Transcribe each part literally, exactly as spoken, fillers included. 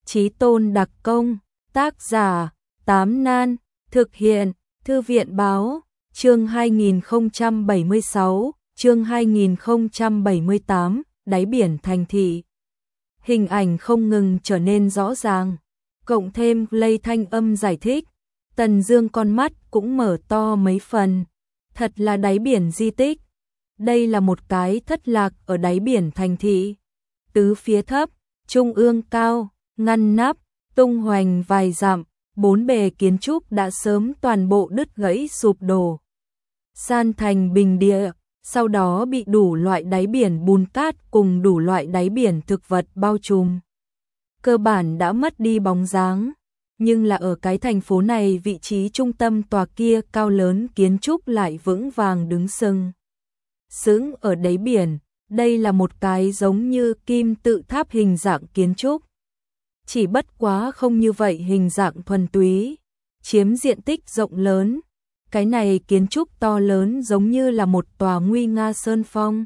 Chí Tôn đặc công, tác giả, Tám Nan, thực hiện, Thư viện báo, chương hai nghìn không trăm bảy mươi sáu, chương hai nghìn không trăm bảy mươi tám, đáy biển thành thị. Hình ảnh không ngừng trở nên rõ ràng, cộng thêm lây thanh âm giải thích, Tần Dương con mắt cũng mở to mấy phần. Thật là đáy biển di tích. Đây là một cái thất lạc ở đáy biển thành thị. Tứ phía thấp, trung ương cao, ngăn nắp, tung hoành vài dặm, bốn bề kiến trúc đã sớm toàn bộ đứt gãy sụp đổ, san thành bình địa, sau đó bị đủ loại đáy biển bùn cát cùng đủ loại đáy biển thực vật bao trùm. Cơ bản đã mất đi bóng dáng, nhưng là ở cái thành phố này vị trí trung tâm tòa kia cao lớn kiến trúc lại vững vàng đứng sừng sững ở đáy biển. Đây là một cái giống như kim tự tháp hình dạng kiến trúc. Chỉ bất quá không như vậy hình dạng thuần túy, chiếm diện tích rộng lớn. Cái này kiến trúc to lớn giống như là một tòa nguy nga sơn phong.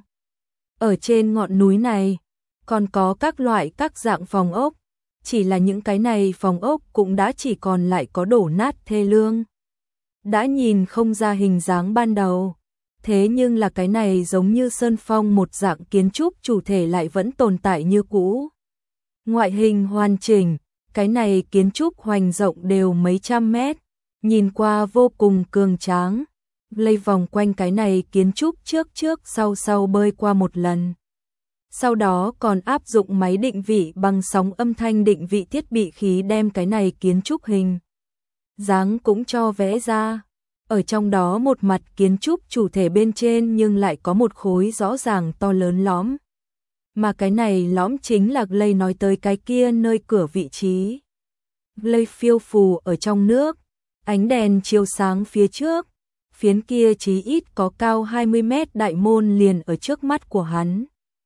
Ở trên ngọn núi này, còn có các loại các dạng phòng ốc. Chỉ là những cái này phòng ốc cũng đã chỉ còn lại có đổ nát thê lương. Đã nhìn không ra hình dáng ban đầu. Thế nhưng là cái này giống như sơn phong một dạng kiến trúc chủ thể lại vẫn tồn tại như cũ. Ngoại hình hoàn chỉnh, cái này kiến trúc hoành rộng đều mấy trăm mét, nhìn qua vô cùng cường tráng. Lây vòng quanh cái này kiến trúc trước trước sau sau bơi qua một lần. Sau đó còn áp dụng máy định vị bằng sóng âm thanh định vị thiết bị khí đem cái này kiến trúc hình dáng cũng cho vẽ ra. Ở trong đó một mặt kiến trúc chủ thể bên trên nhưng lại có một khối rõ ràng to lớn lõm. Mà cái này lõm chính là Lây nói tới cái kia nơi cửa vị trí. Lây phiêu phù ở trong nước, ánh đèn chiếu sáng phía trước, phiến kia chí ít có cao hai mươi mét đại môn liền ở trước mắt của hắn.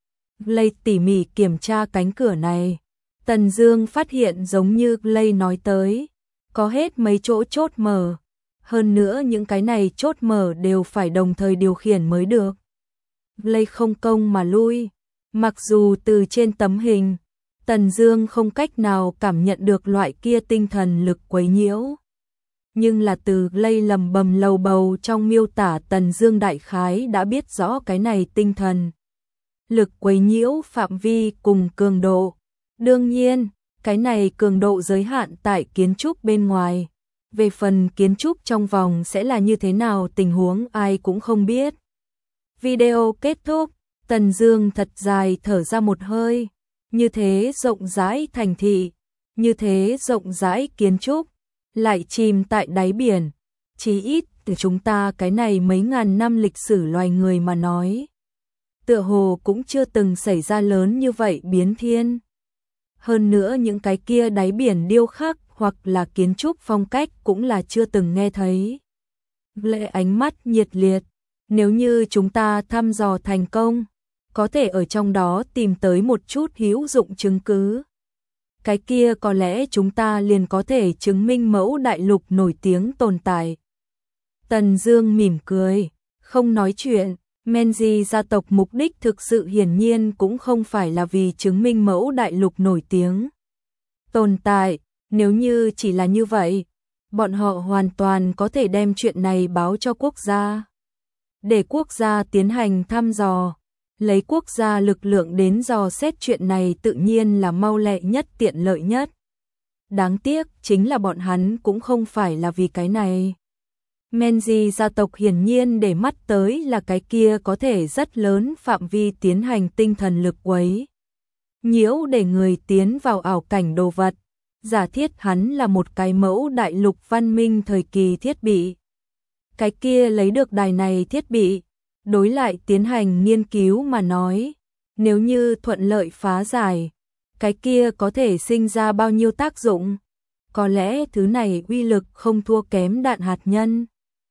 Lây tỉ mỉ kiểm tra cánh cửa này, Tần Dương phát hiện giống như Lây nói tới, có hết mấy chỗ chốt mở. Hơn nữa những cái này chốt mở đều phải đồng thời điều khiển mới được. Lây không công mà lui, mặc dù từ trên tấm hình, Tần Dương không cách nào cảm nhận được loại kia tinh thần lực quấy nhiễu. Nhưng là từ Lây lầm bầm lầu bầu trong miêu tả Tần Dương đại khái đã biết rõ cái này tinh thần lực quấy nhiễu phạm vi cùng cường độ. Đương nhiên, cái này cường độ giới hạn tại kiến trúc bên ngoài. Về phần kiến trúc trong vòng sẽ là như thế nào tình huống ai cũng không biết. Video kết thúc, Tần Dương thật dài thở ra một hơi. Như thế rộng rãi thành thị, như thế rộng rãi kiến trúc, lại chìm tại đáy biển. Chí ít từ chúng ta cái này mấy ngàn năm lịch sử loài người mà nói, tựa hồ cũng chưa từng xảy ra lớn như vậy biến thiên. Hơn nữa những cái kia đáy biển điêu khắc hoặc là kiến trúc phong cách cũng là chưa từng nghe thấy. Lệ ánh mắt nhiệt liệt, nếu như chúng ta thăm dò thành công, có thể ở trong đó tìm tới một chút hữu dụng chứng cứ. Cái kia có lẽ chúng ta liền có thể chứng minh mẫu đại lục nổi tiếng tồn tại. Tần Dương mỉm cười, không nói chuyện. Menji gia tộc mục đích thực sự hiển nhiên cũng không phải là vì chứng minh mẫu đại lục nổi tiếng tồn tại. Nếu như chỉ là như vậy, bọn họ hoàn toàn có thể đem chuyện này báo cho quốc gia, để quốc gia tiến hành thăm dò, lấy quốc gia lực lượng đến dò xét chuyện này tự nhiên là mau lẹ nhất tiện lợi nhất. Đáng tiếc chính là bọn hắn cũng không phải là vì cái này. Menji gia tộc hiển nhiên để mắt tới là cái kia có thể rất lớn phạm vi tiến hành tinh thần lực quấy nhiễu để người tiến vào ảo cảnh đồ vật. Giả thiết hắn là một cái mẫu đại lục văn minh thời kỳ thiết bị. Cái kia lấy được đài này thiết bị, đối lại tiến hành nghiên cứu mà nói, nếu như thuận lợi phá giải, cái kia có thể sinh ra bao nhiêu tác dụng. Có lẽ thứ này uy lực không thua kém đạn hạt nhân.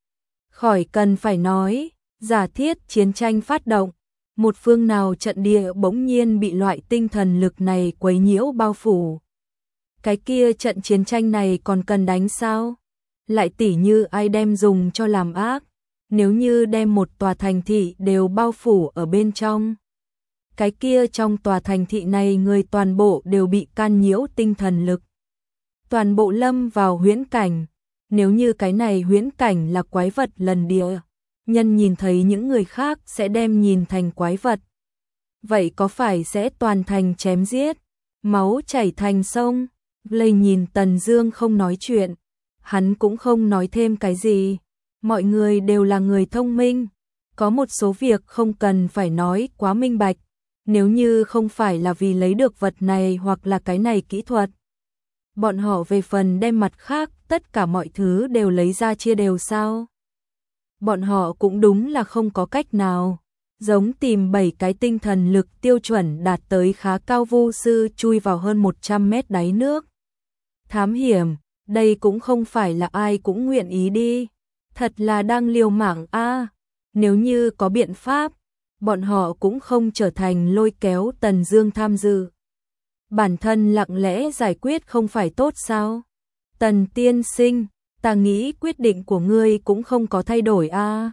Khỏi cần phải nói, giả thiết chiến tranh phát động, một phương nào trận địa bỗng nhiên bị loại tinh thần lực này quấy nhiễu bao phủ. Cái kia trận chiến tranh này còn cần đánh sao? Lại tỉ như ai đem dùng cho làm ác, nếu như đem một tòa thành thị đều bao phủ ở bên trong. cái kia trong tòa thành thị này người toàn bộ đều bị can nhiễu tinh thần lực. Toàn bộ lâm vào huyễn cảnh, nếu như cái này huyễn cảnh là quái vật lần địa, nhân nhìn thấy những người khác sẽ đem nhìn thành quái vật. Vậy có phải sẽ toàn thành chém giết, máu chảy thành sông? Lây nhìn Tần Dương không nói chuyện, hắn cũng không nói thêm cái gì. Mọi người đều là người thông minh, có một số việc không cần phải nói quá minh bạch, nếu như không phải là vì lấy được vật này hoặc là cái này kỹ thuật. Bọn họ về phần đem mặt khác, tất cả mọi thứ đều lấy ra chia đều sao? Bọn họ cũng đúng là không có cách nào, giống tìm bảy cái tinh thần lực tiêu chuẩn đạt tới khá cao vu sư chui vào hơn một trăm mét đáy nước. Thám hiểm, đây cũng không phải là ai cũng nguyện ý đi, thật là đang liều mạng a. Nếu như có biện pháp, bọn họ cũng không trở thành lôi kéo Tần Dương tham dự. Bản thân lặng lẽ giải quyết không phải tốt sao? Tần tiên sinh, ta nghĩ quyết định của ngươi cũng không có thay đổi a.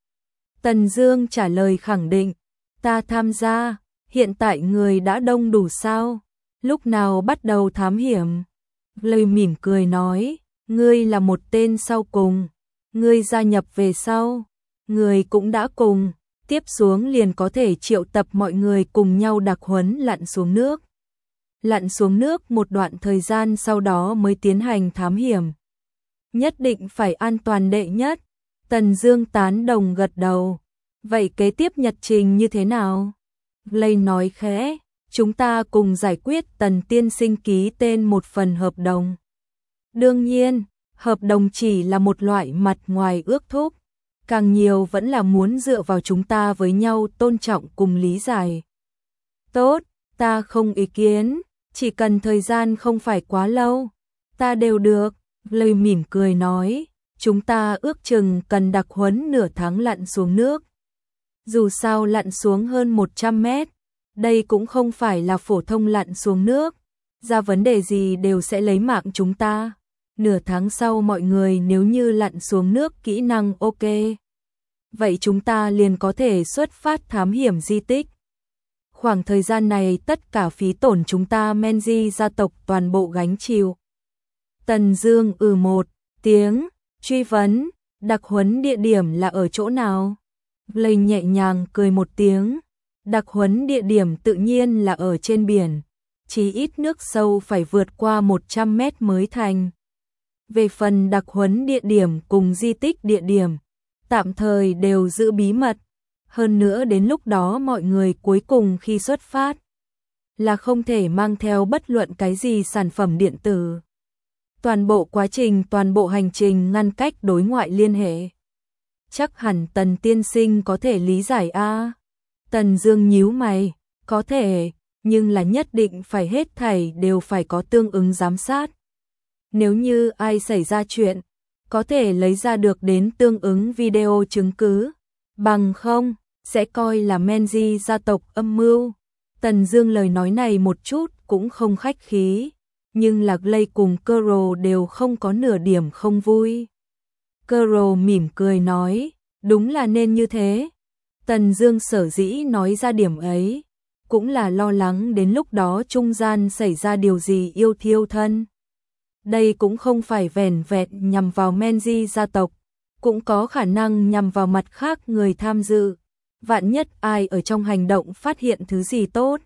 Tần Dương trả lời khẳng định, ta tham gia, hiện tại người đã đông đủ sao? Lúc nào bắt đầu thám hiểm? Lời mỉm cười nói, ngươi là một tên sau cùng, ngươi gia nhập về sau, người cũng đã cùng, tiếp xuống liền có thể triệu tập mọi người cùng nhau đặc huấn lặn xuống nước. Lặn xuống nước một đoạn thời gian sau đó mới tiến hành thám hiểm. Nhất định phải an toàn đệ nhất. Tần Dương tán đồng gật đầu. Vậy kế tiếp nhật trình như thế nào? Lây nói khẽ, chúng ta cùng giải quyết Tần tiên sinh ký tên một phần hợp đồng. Đương nhiên, hợp đồng chỉ là một loại mặt ngoài ước thúc, càng nhiều vẫn là muốn dựa vào chúng ta với nhau tôn trọng cùng lý giải. Tốt, ta không ý kiến, chỉ cần thời gian không phải quá lâu, ta đều được. Lời mỉm cười nói, chúng ta ước chừng cần đặc huấn nửa tháng lặn xuống nước. Dù sao lặn xuống hơn một trăm mét, đây cũng không phải là phổ thông lặn xuống nước, ra vấn đề gì đều sẽ lấy mạng chúng ta. Nửa tháng sau mọi người nếu như lặn xuống nước kỹ năng ok, vậy chúng ta liền có thể xuất phát thám hiểm di tích. Khoảng thời gian này tất cả phí tổn chúng ta Menji gia tộc toàn bộ gánh chịu. Tần Dương ừ một tiếng, truy vấn, đặc huấn địa điểm là ở chỗ nào? Lây nhẹ nhàng cười một tiếng, đặc huấn địa điểm tự nhiên là ở trên biển, chí ít nước sâu phải vượt qua một trăm mét mới thành. Về phần đặc huấn địa điểm cùng di tích địa điểm, tạm thời đều giữ bí mật. Hơn nữa đến lúc đó mọi người cuối cùng khi xuất phát là không thể mang theo bất luận cái gì sản phẩm điện tử. Toàn bộ quá trình, toàn bộ hành trình ngăn cách đối ngoại liên hệ. Chắc hẳn Tần tiên sinh có thể lý giải a. Tần Dương nhíu mày, có thể, nhưng là nhất định phải hết thảy đều phải có tương ứng giám sát. Nếu như ai xảy ra chuyện, có thể lấy ra được đến tương ứng video chứng cứ, bằng không sẽ coi là Menji gia tộc âm mưu. Tần Dương lời nói này một chút cũng không khách khí, nhưng Lạc Lây cùng Kero đều không có nửa điểm không vui. Kero mỉm cười nói, đúng là nên như thế. Tần Dương sở dĩ nói ra điểm ấy, cũng là lo lắng đến lúc đó trung gian xảy ra điều gì yêu thiêu thân. Đây cũng không phải vẻn vẹn nhằm vào Menji gia tộc, cũng có khả năng nhằm vào mặt khác người tham dự. Vạn nhất ai ở trong hành động phát hiện thứ gì tốt,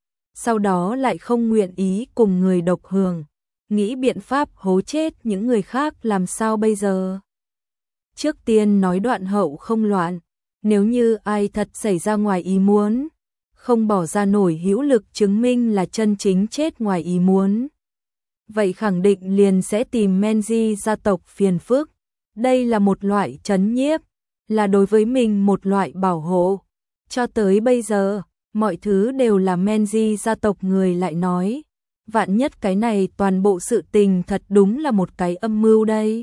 sau đó lại không nguyện ý cùng người độc hưởng, nghĩ biện pháp hố chết những người khác làm sao bây giờ? Trước tiên nói đoạn hậu không loạn, nếu như ai thật xảy ra ngoài ý muốn, không bỏ ra nổi hữu lực chứng minh là chân chính chết ngoài ý muốn, vậy khẳng định liền sẽ tìm Menji gia tộc phiền phức. Đây là một loại trấn nhiếp, là đối với mình một loại bảo hộ. Cho tới bây giờ, mọi thứ đều là Menji gia tộc người lại nói. Vạn nhất cái này toàn bộ sự tình thật đúng là một cái âm mưu đây.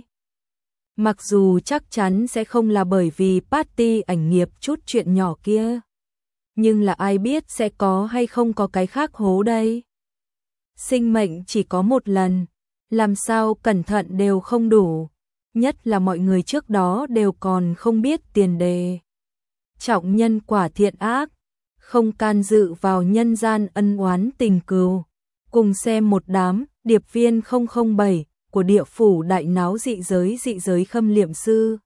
Mặc dù chắc chắn sẽ không là bởi vì party ảnh nghiệp chút chuyện nhỏ kia, nhưng là ai biết sẽ có hay không có cái khác hố đây. Sinh mệnh chỉ có một lần, làm sao cẩn thận đều không đủ. Nhất là mọi người trước đó đều còn không biết tiền đề. Trọng nhân quả thiện ác, không can dự vào nhân gian ân oán tình cừu. Cùng xem một đám điệp viên không không bảy của địa phủ đại náo dị giới dị giới khâm liệm sư.